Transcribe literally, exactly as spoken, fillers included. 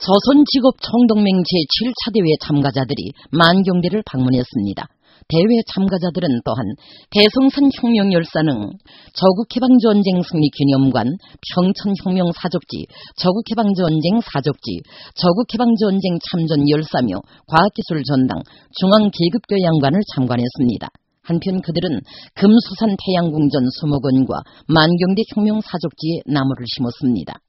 조선직업총동맹 제칠 차 대회 참가자들이 만경대를 방문했습니다. 대회 참가자들은 또한 대성산 혁명열사능, 조국해방전쟁 승리기념관, 평천혁명 사족지, 조국해방전쟁 사족지, 조국해방전쟁 참전 열사며 과학기술 전당, 중앙계급교양관을 참관했습니다. 한편 그들은 금수산 태양궁전 수목원과 만경대 혁명 사족지에 나무를 심었습니다.